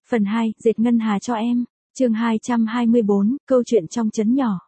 Phần 2, dệt ngân hà cho em. Chương 224, câu chuyện trong trấn nhỏ.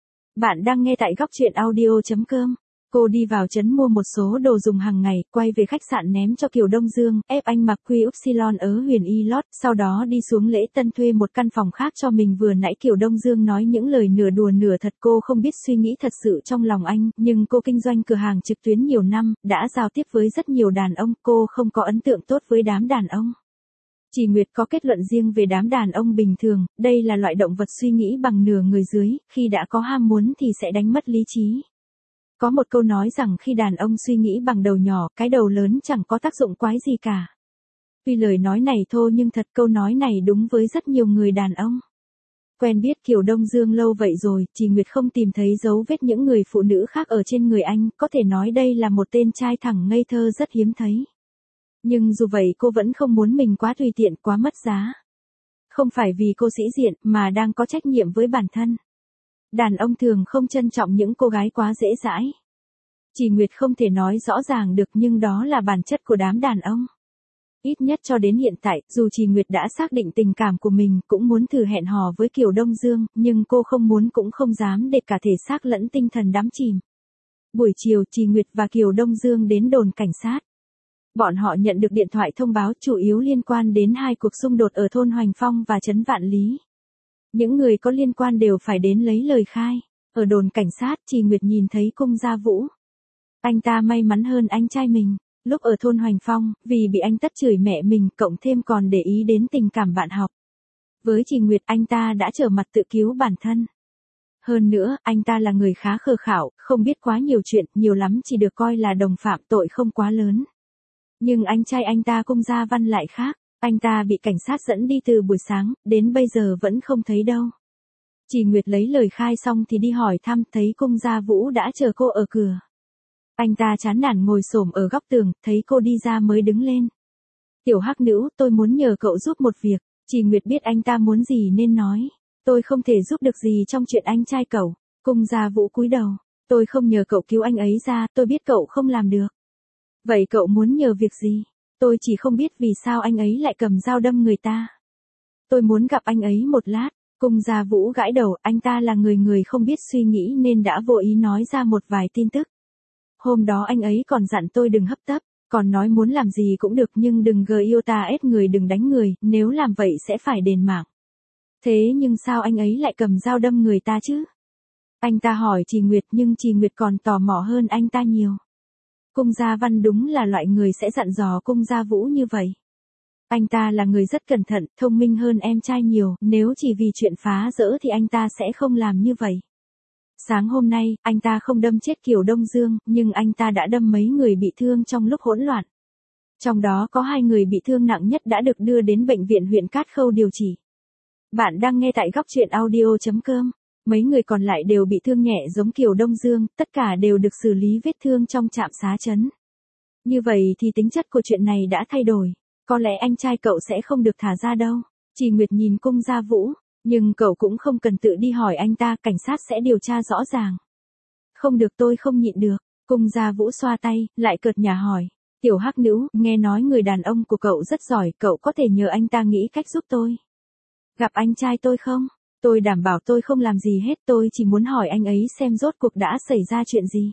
Bạn đang nghe tại goctruyện audio.com. Cô đi vào trấn mua một số đồ dùng hàng ngày, quay về khách sạn ném cho Kiều Đông Dương, ép anh mặc quy upsilon ở Huyền Y Lodge, sau đó đi xuống lễ tân thuê một căn phòng khác cho mình. Vừa nãy Kiều Đông Dương nói những lời nửa đùa nửa thật, cô không biết suy nghĩ thật sự trong lòng anh, nhưng cô kinh doanh cửa hàng trực tuyến nhiều năm, đã giao tiếp với rất nhiều đàn ông, cô không có ấn tượng tốt với đám đàn ông. Chỉ Nguyệt có kết luận riêng về đám đàn ông bình thường, đây là loại động vật suy nghĩ bằng nửa người dưới, khi đã có ham muốn thì sẽ đánh mất lý trí. Có một câu nói rằng khi đàn ông suy nghĩ bằng đầu nhỏ, cái đầu lớn chẳng có tác dụng quái gì cả. Tuy lời nói này thô nhưng thật câu nói này đúng với rất nhiều người đàn ông. Quen biết Kiều Đông Dương lâu vậy rồi, Chỉ Nguyệt không tìm thấy dấu vết những người phụ nữ khác ở trên người anh, có thể nói đây là một tên trai thẳng ngây thơ rất hiếm thấy. Nhưng dù vậy cô vẫn không muốn mình quá tùy tiện, quá mất giá. Không phải vì cô sĩ diện, mà đang có trách nhiệm với bản thân. Đàn ông thường không trân trọng những cô gái quá dễ dãi. Chỉ Nguyệt không thể nói rõ ràng được nhưng đó là bản chất của đám đàn ông. Ít nhất cho đến hiện tại, dù Chỉ Nguyệt đã xác định tình cảm của mình, cũng muốn thử hẹn hò với Kiều Đông Dương, nhưng cô không muốn cũng không dám để cả thể xác lẫn tinh thần đắm chìm. Buổi chiều, Chỉ Nguyệt và Kiều Đông Dương đến đồn cảnh sát. Bọn họ nhận được điện thoại thông báo chủ yếu liên quan đến hai cuộc xung đột ở thôn Hoành Phong và trấn Vạn Lý. Những người có liên quan đều phải đến lấy lời khai. Ở đồn cảnh sát, Chỉ Nguyệt nhìn thấy Cung Gia Vũ. Anh ta may mắn hơn anh trai mình. Lúc ở thôn Hoành Phong, vì bị anh Tất chửi mẹ mình, cộng thêm còn để ý đến tình cảm bạn học. Với Chỉ Nguyệt, anh ta đã trở mặt tự cứu bản thân. Hơn nữa, anh ta là người khá khờ khảo, không biết quá nhiều chuyện, nhiều lắm chỉ được coi là đồng phạm, tội không quá lớn. Nhưng anh trai anh ta Cung Gia Văn lại khác, anh ta bị cảnh sát dẫn đi từ buổi sáng, đến bây giờ vẫn không thấy đâu. Chỉ Nguyệt lấy lời khai xong thì đi hỏi thăm, thấy Cung Gia Vũ đã chờ cô ở cửa. Anh ta chán nản ngồi xổm ở góc tường, thấy cô đi ra mới đứng lên. Tiểu Hắc Nữ, tôi muốn nhờ cậu giúp một việc. Chỉ Nguyệt biết anh ta muốn gì nên nói. Tôi không thể giúp được gì trong chuyện anh trai cậu. Cung Gia Vũ cúi đầu. Tôi không nhờ cậu cứu anh ấy ra, tôi biết cậu không làm được. Vậy cậu muốn nhờ việc gì? Tôi chỉ không biết vì sao anh ấy lại cầm dao đâm người ta. Tôi muốn gặp anh ấy một lát. Cung Gia Vũ gãi đầu, anh ta là người không biết suy nghĩ nên đã vô ý nói ra một vài tin tức. Hôm đó anh ấy còn dặn tôi đừng hấp tấp, còn nói muốn làm gì cũng được nhưng đừng ép người, đừng đánh người, nếu làm vậy sẽ phải đền mạng. Thế nhưng sao anh ấy lại cầm dao đâm người ta chứ? Anh ta hỏi Chỉ Nguyệt nhưng Chỉ Nguyệt còn tò mò hơn anh ta nhiều. Cung Gia Văn đúng là loại người sẽ dặn dò Cung Gia Vũ như vậy. Anh ta là người rất cẩn thận, thông minh hơn em trai nhiều, nếu chỉ vì chuyện phá rỡ thì anh ta sẽ không làm như vậy. Sáng hôm nay, anh ta không đâm chết Kiều Đông Dương, nhưng anh ta đã đâm mấy người bị thương trong lúc hỗn loạn. Trong đó có 2 người bị thương nặng nhất đã được đưa đến bệnh viện huyện Cát Khâu điều trị. Bạn đang nghe tại goctruyện.audio.com. Mấy người còn lại đều bị thương nhẹ giống Kiều Đông Dương, tất cả đều được xử lý vết thương trong trạm xá trấn. Như vậy thì tính chất của chuyện này đã thay đổi. Có lẽ anh trai cậu sẽ không được thả ra đâu. Chỉ Nguyệt nhìn Cung Gia Vũ. Nhưng cậu cũng không cần tự đi hỏi anh ta, cảnh sát sẽ điều tra rõ ràng. Không được, tôi không nhịn được. Cung Gia Vũ xoa tay, lại cợt nhả hỏi. Tiểu Hắc Nữ, nghe nói người đàn ông của cậu rất giỏi, cậu có thể nhờ anh ta nghĩ cách giúp tôi. Gặp anh trai tôi không? Tôi đảm bảo tôi không làm gì hết, tôi chỉ muốn hỏi anh ấy xem rốt cuộc đã xảy ra chuyện gì.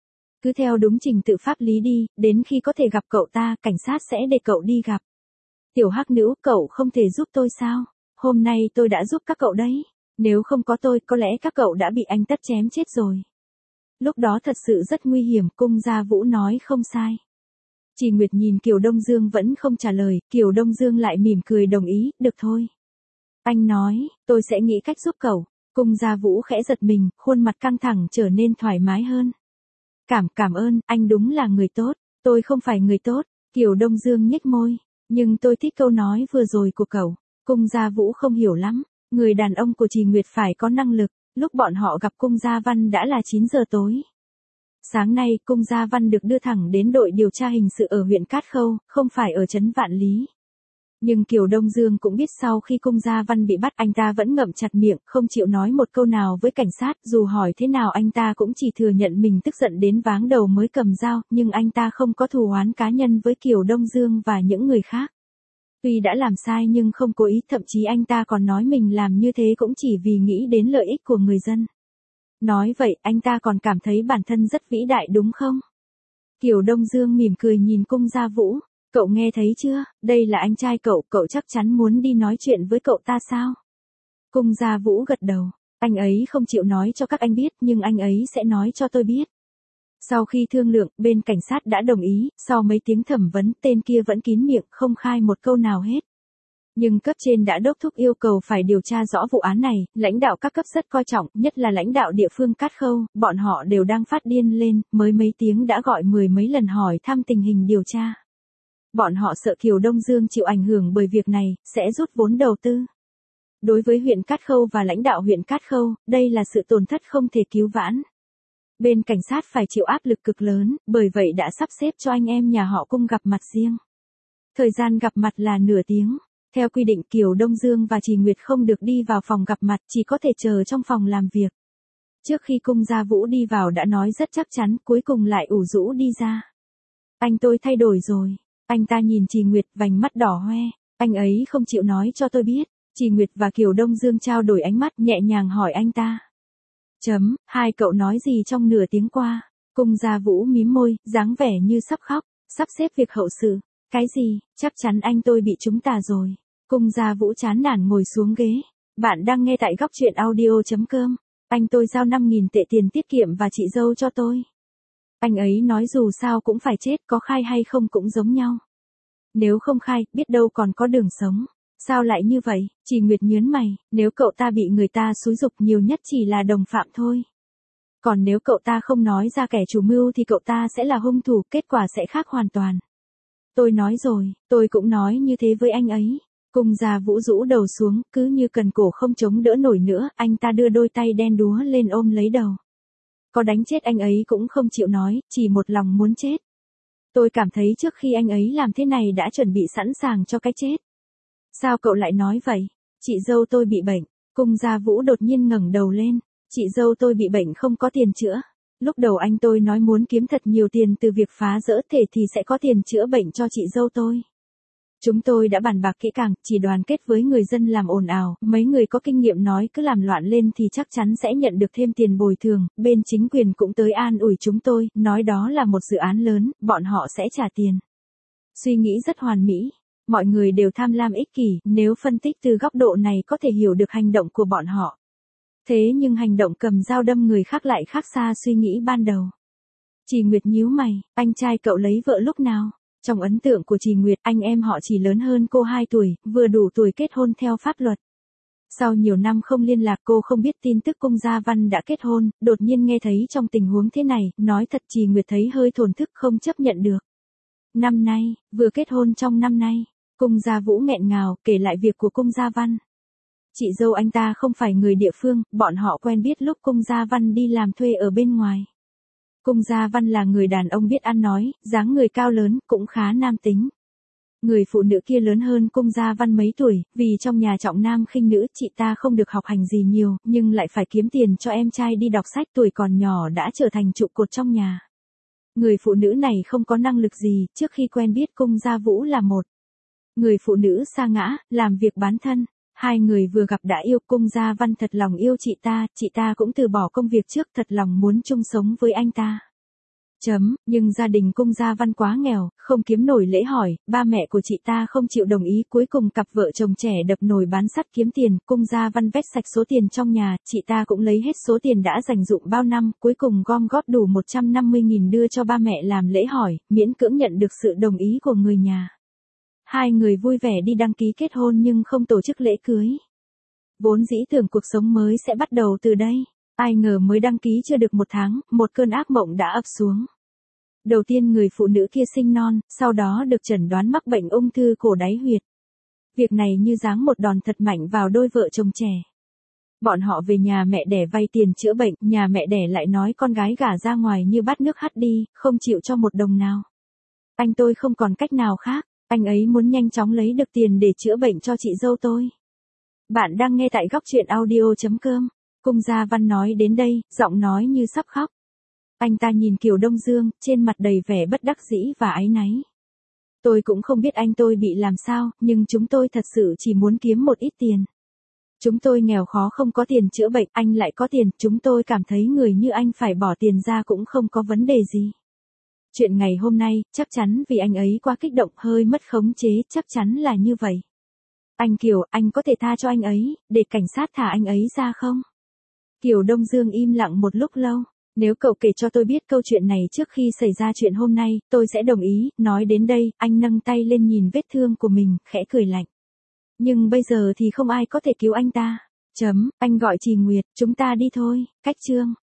Cứ theo đúng trình tự pháp lý đi, đến khi có thể gặp cậu ta, cảnh sát sẽ để cậu đi gặp. Tiểu Hắc Nữ, cậu không thể giúp tôi sao? Hôm nay tôi đã giúp các cậu đấy. Nếu không có tôi, có lẽ các cậu đã bị anh Tất chém chết rồi. Lúc đó thật sự rất nguy hiểm, Cung Gia Vũ nói không sai. Chỉ Nguyệt nhìn Kiều Đông Dương vẫn không trả lời, Kiều Đông Dương lại mỉm cười đồng ý, được thôi. Anh nói, tôi sẽ nghĩ cách giúp cậu. Cung Gia Vũ khẽ giật mình, khuôn mặt căng thẳng trở nên thoải mái hơn. Cảm ơn, anh đúng là người tốt. Tôi không phải người tốt. Kiều Đông Dương nhếch môi. Nhưng tôi thích câu nói vừa rồi của cậu. Cung Gia Vũ không hiểu lắm. Người đàn ông của Chỉ Nguyệt phải có năng lực. Lúc bọn họ gặp Cung Gia Văn đã là 9 giờ tối. Sáng nay, Cung Gia Văn được đưa thẳng đến đội điều tra hình sự ở huyện Cát Khâu, không phải ở trấn Vạn Lý. Nhưng Kiều Đông Dương cũng biết sau khi Cung Gia Văn bị bắt anh ta vẫn ngậm chặt miệng, không chịu nói một câu nào với cảnh sát, dù hỏi thế nào anh ta cũng chỉ thừa nhận mình tức giận đến váng đầu mới cầm dao, nhưng anh ta không có thù oán cá nhân với Kiều Đông Dương và những người khác. Tuy đã làm sai nhưng không cố ý, thậm chí anh ta còn nói mình làm như thế cũng chỉ vì nghĩ đến lợi ích của người dân. Nói vậy, anh ta còn cảm thấy bản thân rất vĩ đại đúng không? Kiều Đông Dương mỉm cười nhìn Cung Gia Vũ, cậu nghe thấy chưa, đây là anh trai cậu, cậu chắc chắn muốn đi nói chuyện với cậu ta sao? Cung Gia Vũ gật đầu, anh ấy không chịu nói cho các anh biết nhưng anh ấy sẽ nói cho tôi biết. Sau khi thương lượng, bên cảnh sát đã đồng ý, sau mấy tiếng thẩm vấn, tên kia vẫn kín miệng, không khai một câu nào hết. Nhưng cấp trên đã đốc thúc yêu cầu phải điều tra rõ vụ án này, lãnh đạo các cấp rất coi trọng, nhất là lãnh đạo địa phương Cát Khâu, bọn họ đều đang phát điên lên, mới mấy tiếng đã gọi mười mấy lần hỏi thăm tình hình điều tra. Bọn họ sợ Kiều Đông Dương chịu ảnh hưởng bởi việc này, sẽ rút vốn đầu tư. Đối với huyện Cát Khâu và lãnh đạo huyện Cát Khâu, đây là sự tổn thất không thể cứu vãn. Bên cảnh sát phải chịu áp lực cực lớn, bởi vậy đã sắp xếp cho anh em nhà họ Cung gặp mặt riêng. Thời gian gặp mặt là nửa tiếng. Theo quy định Kiều Đông Dương và Trì Nguyệt không được đi vào phòng gặp mặt, chỉ có thể chờ trong phòng làm việc. Trước khi Cung Gia Vũ đi vào đã nói rất chắc chắn, cuối cùng lại ủ rũ đi ra. Anh tôi thay đổi rồi. Anh ta nhìn Trì Nguyệt vành mắt đỏ hoe. Anh ấy không chịu nói cho tôi biết. Trì Nguyệt và Kiều Đông Dương trao đổi ánh mắt nhẹ nhàng hỏi anh ta. Hai cậu nói gì trong nửa tiếng qua? Cung Gia Vũ mím môi, dáng vẻ như sắp khóc, sắp xếp việc hậu sự. Cái gì, chắc chắn anh tôi bị chúng ta rồi. Cung Gia Vũ chán nản ngồi xuống ghế. Bạn đang nghe tại góc truyện audio.com. Anh tôi giao 5.000 tệ tiền tiết kiệm và chị dâu cho tôi. Anh ấy nói dù sao cũng phải chết, có khai hay không cũng giống nhau. Nếu không khai, biết đâu còn có đường sống. Sao lại như vậy? Trì Nguyệt nhớn mày, nếu cậu ta bị người ta xúi giục nhiều nhất chỉ là đồng phạm thôi. Còn nếu cậu ta không nói ra kẻ chủ mưu thì cậu ta sẽ là hung thủ, kết quả sẽ khác hoàn toàn. Tôi nói rồi, tôi cũng nói như thế với anh ấy. Cung Gia Vũ rũ đầu xuống, cứ như cần cổ không chống đỡ nổi nữa, anh ta đưa đôi tay đen đúa lên ôm lấy đầu. Có đánh chết anh ấy cũng không chịu nói, chỉ một lòng muốn chết. Tôi cảm thấy trước khi anh ấy làm thế này đã chuẩn bị sẵn sàng cho cái chết. Sao cậu lại nói vậy? Chị dâu tôi bị bệnh. Cung Gia Vũ đột nhiên ngẩng đầu lên. Chị dâu tôi bị bệnh không có tiền chữa. Lúc đầu anh tôi nói muốn kiếm thật nhiều tiền từ việc phá rỡ thể thì sẽ có tiền chữa bệnh cho chị dâu tôi. Chúng tôi đã bàn bạc kỹ càng, chỉ đoàn kết với người dân làm ồn ào, mấy người có kinh nghiệm nói cứ làm loạn lên thì chắc chắn sẽ nhận được thêm tiền bồi thường, bên chính quyền cũng tới an ủi chúng tôi, nói đó là một dự án lớn, bọn họ sẽ trả tiền. Suy nghĩ rất hoàn mỹ. Mọi người đều tham lam ích kỷ, nếu phân tích từ góc độ này có thể hiểu được hành động của bọn họ. Thế nhưng hành động cầm dao đâm người khác lại khác xa suy nghĩ ban đầu. Trì Nguyệt nhíu mày, anh trai cậu lấy vợ lúc nào? Trong ấn tượng của Trì Nguyệt, anh em họ chỉ lớn hơn cô 2 tuổi, vừa đủ tuổi kết hôn theo pháp luật. Sau nhiều năm không liên lạc cô không biết tin tức Cung Gia Văn đã kết hôn, đột nhiên nghe thấy trong tình huống thế này, nói thật Trì Nguyệt thấy hơi thổn thức không chấp nhận được. Năm nay, vừa kết hôn trong năm nay. Cung Gia Vũ nghẹn ngào, kể lại việc của Cung Gia Văn. Chị dâu anh ta không phải người địa phương, bọn họ quen biết lúc Cung Gia Văn đi làm thuê ở bên ngoài. Cung Gia Văn là người đàn ông biết ăn nói, dáng người cao lớn, cũng khá nam tính. Người phụ nữ kia lớn hơn Cung Gia Văn mấy tuổi, vì trong nhà trọng nam khinh nữ, chị ta không được học hành gì nhiều, nhưng lại phải kiếm tiền cho em trai đi đọc sách, tuổi còn nhỏ đã trở thành trụ cột trong nhà. Người phụ nữ này không có năng lực gì, trước khi quen biết Cung Gia Vũ là một người phụ nữ sa ngã, làm việc bán thân. Hai người vừa gặp đã yêu. Cung Gia Văn thật lòng yêu chị ta cũng từ bỏ công việc trước thật lòng muốn chung sống với anh ta. Nhưng gia đình Cung Gia Văn quá nghèo, không kiếm nổi lễ hỏi, ba mẹ của chị ta không chịu đồng ý, cuối cùng cặp vợ chồng trẻ đập nồi bán sắt kiếm tiền, Cung Gia Văn vét sạch số tiền trong nhà, chị ta cũng lấy hết số tiền đã dành dụm bao năm, cuối cùng gom góp đủ 150.000 đưa cho ba mẹ làm lễ hỏi, miễn cưỡng nhận được sự đồng ý của người nhà. Hai người vui vẻ đi đăng ký kết hôn nhưng không tổ chức lễ cưới. Vốn dĩ tưởng cuộc sống mới sẽ bắt đầu từ đây. Ai ngờ mới đăng ký chưa được 1 tháng, một cơn ác mộng đã ập xuống. Đầu tiên người phụ nữ kia sinh non, sau đó được chẩn đoán mắc bệnh ung thư cổ đáy huyệt. Việc này như giáng một đòn thật mạnh vào đôi vợ chồng trẻ. Bọn họ về nhà mẹ đẻ vay tiền chữa bệnh, nhà mẹ đẻ lại nói con gái gả ra ngoài như bát nước hắt đi, không chịu cho một đồng nào. Anh tôi không còn cách nào khác, anh ấy muốn nhanh chóng lấy được tiền để chữa bệnh cho chị dâu tôi. Bạn đang nghe tại góc truyện audio.com. Cung Gia Văn nói đến đây, giọng nói như sắp khóc. Anh ta nhìn Kiều Đông Dương, trên mặt đầy vẻ bất đắc dĩ và áy náy. Tôi cũng không biết anh tôi bị làm sao, nhưng chúng tôi thật sự chỉ muốn kiếm một ít tiền. Chúng tôi nghèo khó không có tiền chữa bệnh, anh lại có tiền, chúng tôi cảm thấy người như anh phải bỏ tiền ra cũng không có vấn đề gì. Chuyện ngày hôm nay, chắc chắn vì anh ấy quá kích động hơi mất khống chế, chắc chắn là như vậy. Anh Kiều, anh có thể tha cho anh ấy, để cảnh sát thả anh ấy ra không? Kiều Đông Dương im lặng một lúc lâu. Nếu cậu kể cho tôi biết câu chuyện này trước khi xảy ra chuyện hôm nay, tôi sẽ đồng ý. Nói đến đây, anh nâng tay lên nhìn vết thương của mình, khẽ cười lạnh. Nhưng bây giờ thì không ai có thể cứu anh ta. Anh gọi chị Nguyệt, chúng ta đi thôi. Cách chương.